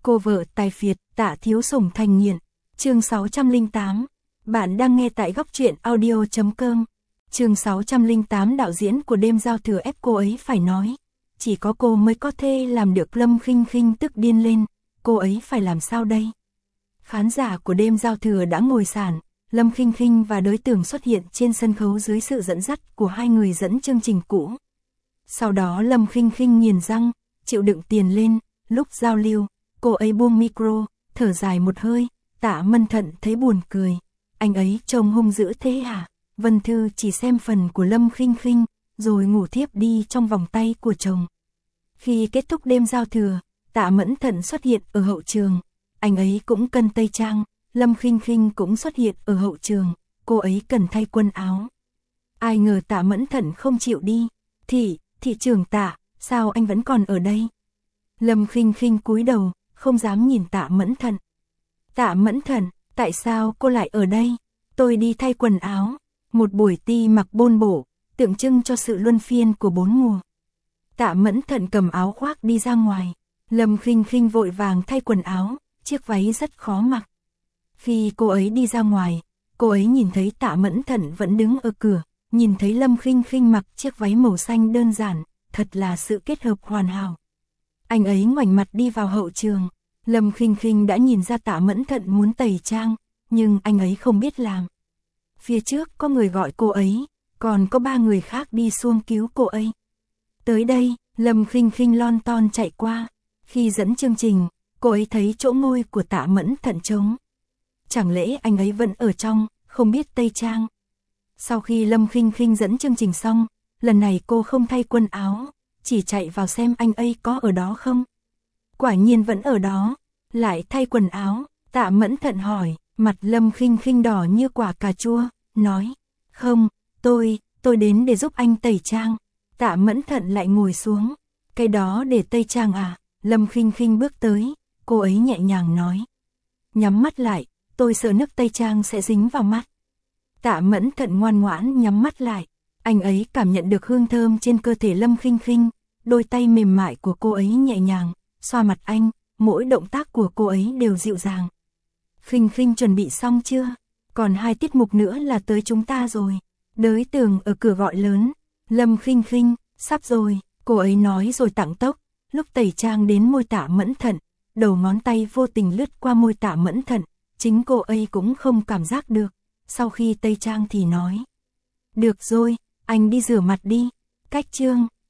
Cô vợ tài phiệt, Tạ Thiếu Sủng thành nghiện. Chương 608. Bạn đang nghe tại góc truyện audio.com. Chương 608 đạo diễn của đêm giao thừa ép cô ấy phải nói. Chỉ có cô mới có thể làm được. Lâm Khinh Khinh tức điên lên. Cô ấy phải làm sao đây? Khán giả của đêm giao thừa đã ngồi sàn. Lâm Khinh Khinh và đối tượng xuất hiện trên sân khấu dưới sự dẫn dắt của hai người dẫn chương trình cũ. Sau đó Lâm Khinh Khinh nghiền răng, chịu đựng tiền lên. Lúc giao lưu, cô ấy buông micro, thở dài một hơi. Tạ Mân Thận thấy buồn cười. Anh ấy trông hung dữ thế hả? Vân Thư chỉ xem phần của Lâm Khinh Khinh, rồi ngủ thiếp đi trong vòng tay của chồng. Khi kết thúc đêm giao thừa, Tạ Mẫn Thận xuất hiện ở hậu trường. Anh ấy cũng cần tây trang. Lâm Khinh Khinh cũng xuất hiện ở hậu trường. Cô ấy cần thay quần áo. Ai ngờ Tạ Mẫn Thận không chịu đi. Thị trưởng Tạ, sao anh vẫn còn ở đây? Lâm Khinh Khinh cúi đầu, không dám nhìn Tạ Mẫn Thận. Tạ Mẫn Thận, tại sao cô lại ở đây? Tôi đi thay quần áo. Một buổi ti mặc bôn bổ, tượng trưng cho sự luân phiên của 4 mùa. Tạ Mẫn Thận cầm áo khoác đi ra ngoài. Lâm Khinh Khinh vội vàng thay quần áo, chiếc váy rất khó mặc. Khi cô ấy đi ra ngoài, cô ấy nhìn thấy Tạ Mẫn Thận vẫn đứng ở cửa, nhìn thấy Lâm Khinh Khinh mặc chiếc váy màu xanh đơn giản, thật là sự kết hợp hoàn hảo. Anh ấy ngoảnh mặt đi vào hậu trường. Lâm Khinh Khinh đã nhìn ra Tạ Mẫn Thận muốn tẩy trang, nhưng anh ấy không biết làm. Phía trước có người gọi cô ấy, còn có 3 người khác đi xuông cứu cô ấy. Tới đây, Lâm Khinh Khinh lon ton chạy qua. Khi dẫn chương trình, cô ấy thấy chỗ ngồi của Tạ Mẫn Thận trống. Chẳng lẽ anh ấy vẫn ở trong, không biết tây trang. Sau khi Lâm Khinh Khinh dẫn chương trình xong, lần này cô không thay quần áo, chỉ chạy vào xem anh ấy có ở đó không. Quả nhiên vẫn ở đó. Lại thay quần áo, Tạ Mẫn Thận hỏi. Mặt Lâm Khinh Khinh đỏ như quả cà chua, nói, không, tôi đến để giúp anh tẩy trang. Tạ Mẫn Thận lại ngồi xuống. Cái đó để tẩy trang à? Lâm Khinh Khinh bước tới, cô ấy nhẹ nhàng nói. Nhắm mắt lại, tôi sợ nước tẩy trang sẽ dính vào mắt. Tạ Mẫn Thận ngoan ngoãn nhắm mắt lại. Anh ấy cảm nhận được hương thơm trên cơ thể Lâm Khinh Khinh, đôi tay mềm mại của cô ấy nhẹ nhàng, xoa mặt anh, mỗi động tác của cô ấy đều dịu dàng. Khinh Khinh chuẩn bị xong chưa? Còn 2 tiết mục nữa là tới chúng ta rồi. Đới Tường ở cửa gọi lớn. Lâm Khinh Khinh, sắp rồi, cô ấy nói rồi tăng tốc. Lúc tẩy trang đến môi Tạ Mẫn Thận, đầu ngón tay vô tình lướt qua môi Tạ Mẫn Thận, chính cô ấy cũng không cảm giác được. Sau khi tẩy trang thì nói, được rồi, anh đi rửa mặt đi. Cách chương